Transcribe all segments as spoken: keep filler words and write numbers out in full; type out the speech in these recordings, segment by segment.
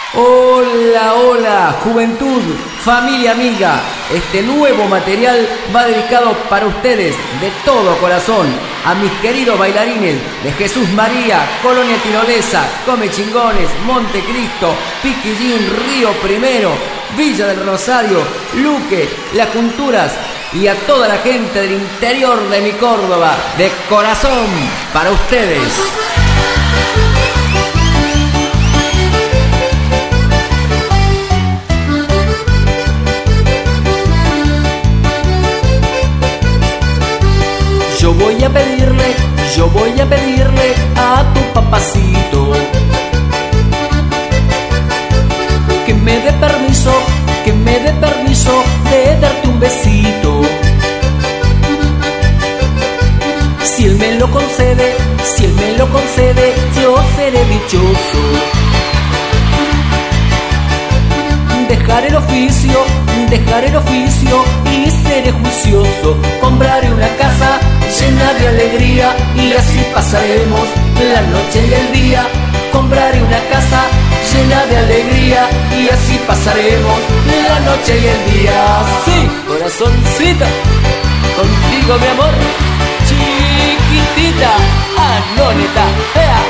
Hola, hola, juventud, familia amiga. Este nuevo material va dedicado para ustedes de todo corazón, a mis queridos bailarines de Jesús María, Colonia Tirolesa, Come Chingones, Montecristo, Piquillín, Río Primero, Villa del Rosario, Luque, Las Junturas y a toda la gente del interior de mi Córdoba, de corazón, para ustedes. Yo voy a pedirle, yo voy a pedirle a tu papacito que me dé permiso, que me dé permiso de darte un besito. Si él me lo concede, si él me lo concede, yo seré dichoso. Dejaré el oficio, dejaré el oficio y seré juicioso. Compraré una casa llena de alegría y así pasaremos la noche y el día. Compraré una casa llena de alegría y así pasaremos la noche y el día. Sí, corazoncito, contigo mi amor, chiquitita, anónita, ea.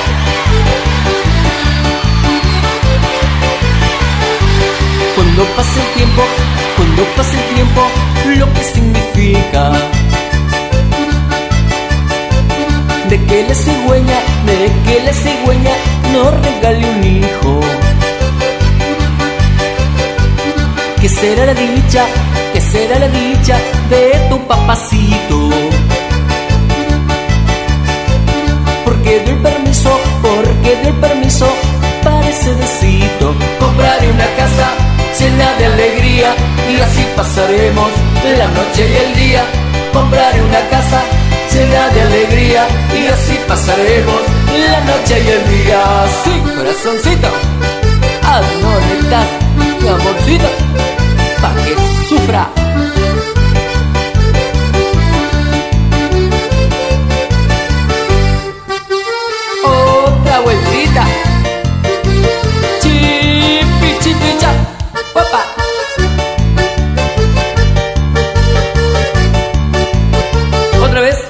Cuando pase el tiempo, cuando pase el tiempo, lo que significa de que la cigüeña, de que la cigüeña nos regale un hijo. ¿Qué será la dicha, qué será la dicha de tu papacito? Porque dio el permiso, porque dio el permiso para ese besito. Compraré una casa llena de alegría y así pasaremos la noche y el día. Compraré una casa llena de alegría y así pasaremos la noche y el día. Sí, corazoncito, ¿a dónde estás, mi amorcito? Pa' que sufra. Otra vueltita. Chipi, chipi, cha. Opa. Otra vez.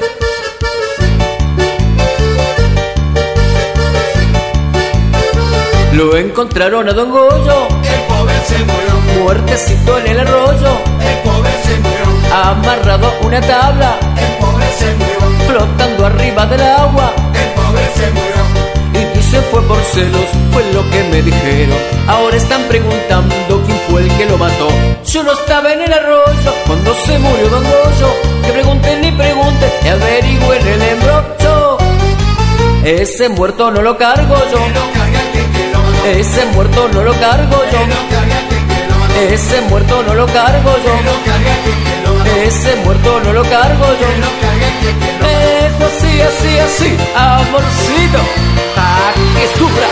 Lo encontraron a Don Goyo, el pobre se murió. Muertecito en el arroyo, el pobre se murió. Amarrado a una tabla, el pobre se murió. Flotando arriba del agua, el pobre se murió. y dicen fue por celos, fue lo que me dijeron. Ahora están preguntando quién fue el que lo mató. Yo no estaba en el arroyo cuando se murió Don Goyo. Que pregunten ni pregunten, que averigüen el embrollo. Ese muerto no lo cargo yo, Que lo carga quien que lo mató. ese muerto no lo cargo Que yo, lo carga quien que lo mató. ese muerto no lo cargo Que yo, lo carga quien que lo mató. ese muerto no lo cargo Que yo. lo carga quien que lo mató. Eso así, así, así, amorcito, pa' que sufra,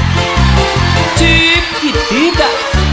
chiquitita.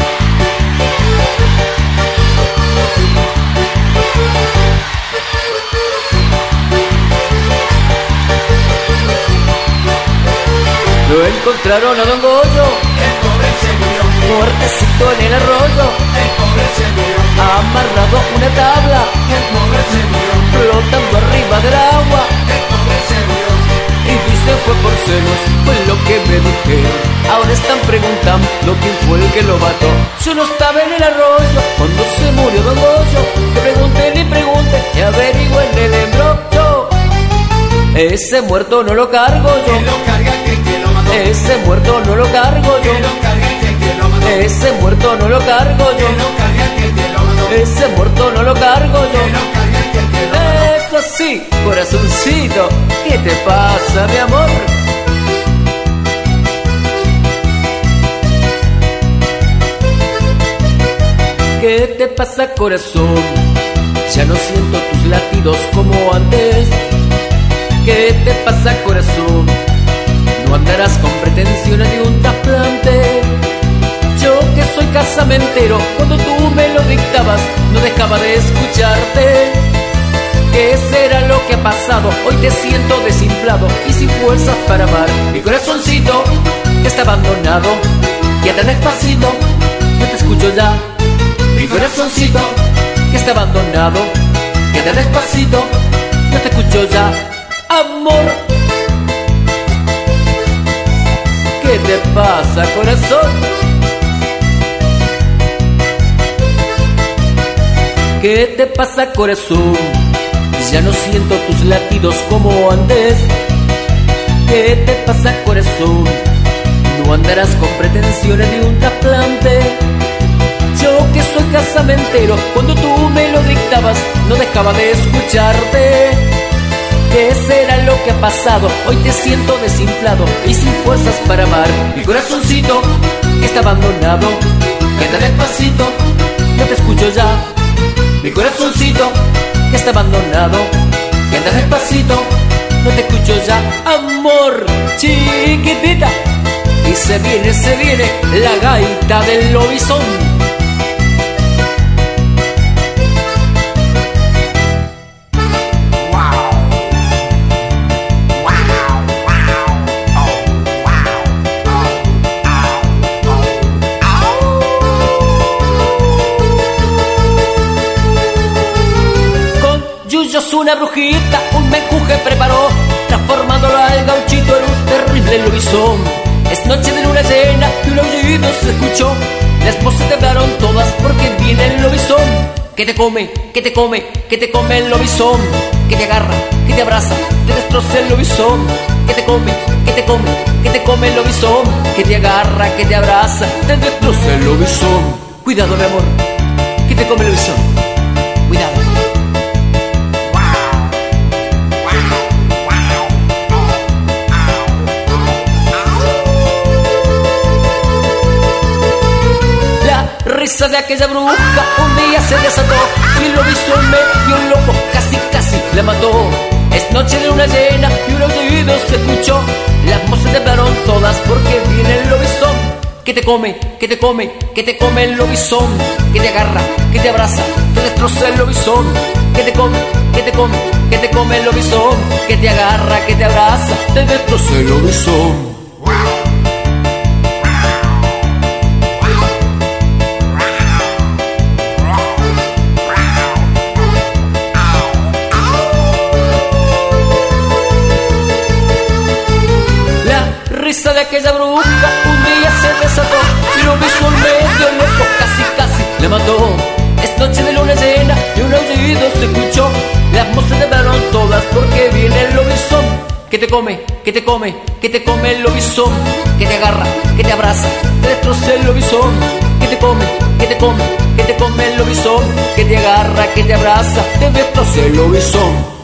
Lo encontraron a Don Goyo, El pobre se murió. muertecito en el arroyo, El pobre se murió. amarrado a una tabla, El pobre se murió. flotando arriba del agua. El pobre se murió. Y dice fue por celos, fue lo que me dijeron. Ahora están preguntando quién fue el que lo mató. Yo no estaba en el arroyo cuando se murió Don Goyo. Que pregunten y pregunten, que averigüen el embrollo. Ese muerto no lo cargo yo, Que lo carga quien que lo mató. ese muerto no lo cargo yo, Que lo carga quien que lo mató. ese muerto no lo cargo yo, Que lo carga quien que lo mató. ese muerto no lo cargo Que yo. lo carga quien que lo mató. Eso sí, corazoncito, ¿qué te pasa, mi amor? ¿Qué te pasa, corazón? Ya no siento tus latidos como antes. ¿Qué te pasa, corazón? No andarás con pretensiones de un trasplante. Yo que soy casamentero, cuando tú me lo dictabas, no dejaba de escucharte. ¿Qué será lo que ha pasado? Hoy te siento desinflado y sin fuerzas para amar. Mi corazoncito que está abandonado, Quédate despacito, no te escucho ya. Mi corazoncito que está abandonado. Quédate despacito, no te escucho ya. Amor, ¿qué te pasa, corazón? ¿Qué te pasa, corazón? Ya no siento tus latidos como antes. ¿Qué te pasa, corazón? No andarás con pretensiones de un trasplante. Yo que soy casamentero, cuando tú me lo dictabas, no dejaba de escucharte. ¿Qué será lo que ha pasado? Hoy te siento desinflado y sin fuerzas para amar. Mi corazoncito que está abandonado. Quédate despacito, no te escucho ya. Mi corazoncito que está abandonado. Quédate despacito, no te escucho ya. Amor, chiquitita. Y se viene, se viene la gaita del lobizón. Yuyos una brujita, un menjuje preparó, transformándolo al gauchito en un terrible lobizón. Es noche de luna llena y un aullido se escuchó. Las voces te hablaron todas porque viene el lobizón. Que te come, que te come, que te come el lobizón. Que te agarra, que te abraza, te destroza el lobizón. Que te come, que te come, que te come el lobizón. Que te agarra, que te abraza, te destroza el lobizón. Cuidado, mi amor, que te come el lobizón. Cuidado. Risa de aquella bruja un día se desató y el lobizón medio loco casi casi la mató. Es noche de luna llena y un aullido se escuchó. Las voces te hablaron todas porque viene el lobizón. Que te come, que te come, que te come el lobizón. Que te agarra, que te abraza, te destroza el lobizón. Que te come, que te come, que te come el lobizón. Que te agarra, que te abraza, te destroza el lobizón. Risa de aquella bruja un día se desató y lo lobizón medio loco casi casi le mató. Es noche de luna llena y un aullido se escuchó. Las voces te hablaron todas porque viene el lobizón. Que te come, que te come, que te come el lobizón. Que te agarra, que te abraza, te destroza el lobizón. Que te come, que te come, que te come el lobizón. Que te agarra, que te abraza, te destroza el lobizón.